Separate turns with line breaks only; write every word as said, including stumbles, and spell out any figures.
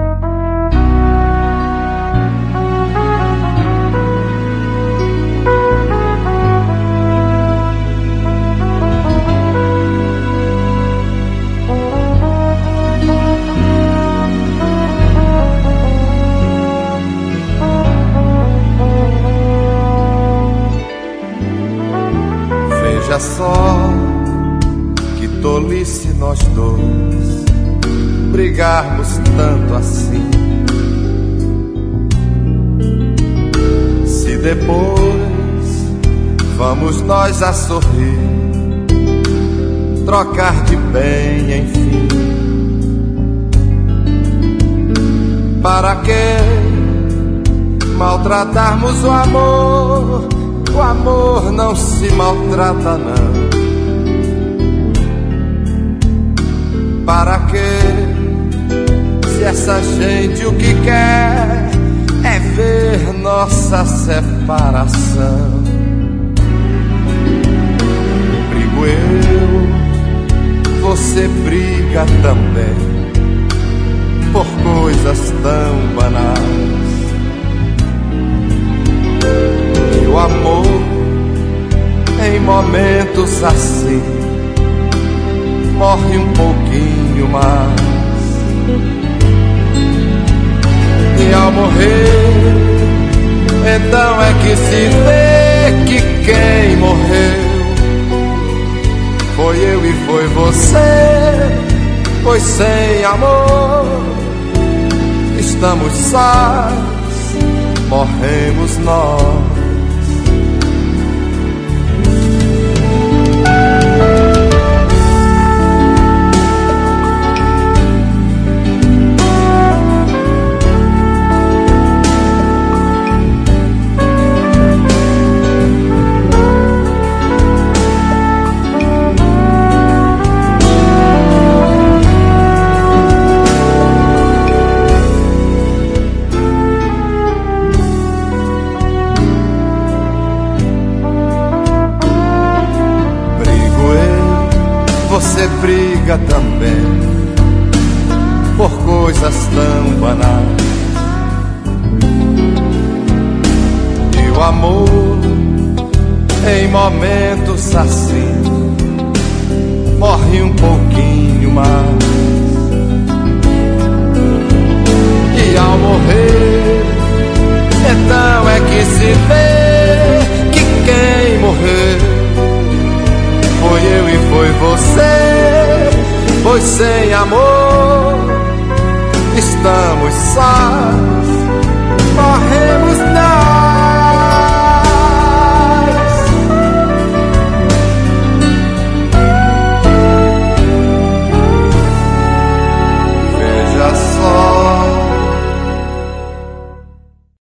Veja só que tolice nós dois brigarmos tanto assim. Se depois vamos nós a sorrir, trocar de bem, enfim. Para que maltratarmos o amor? O amor não se maltrata, não. Para que, se essa gente o que quer é ver nossa separação? Brigo eu, você briga também, por coisas tão banais. E o amor, em momentos assim, morre um pouquinho mais. E ao morrer, então é que se vê que quem morreu foi eu e foi você. Pois sem amor estamos sós, morremos nós. Você briga também por coisas tão banais. E o amor, em momentos assim, morre um pouquinho mais. E ao morrer, então é que se vê que quem morreu foi eu e foi você. Pois sem amor estamos sós,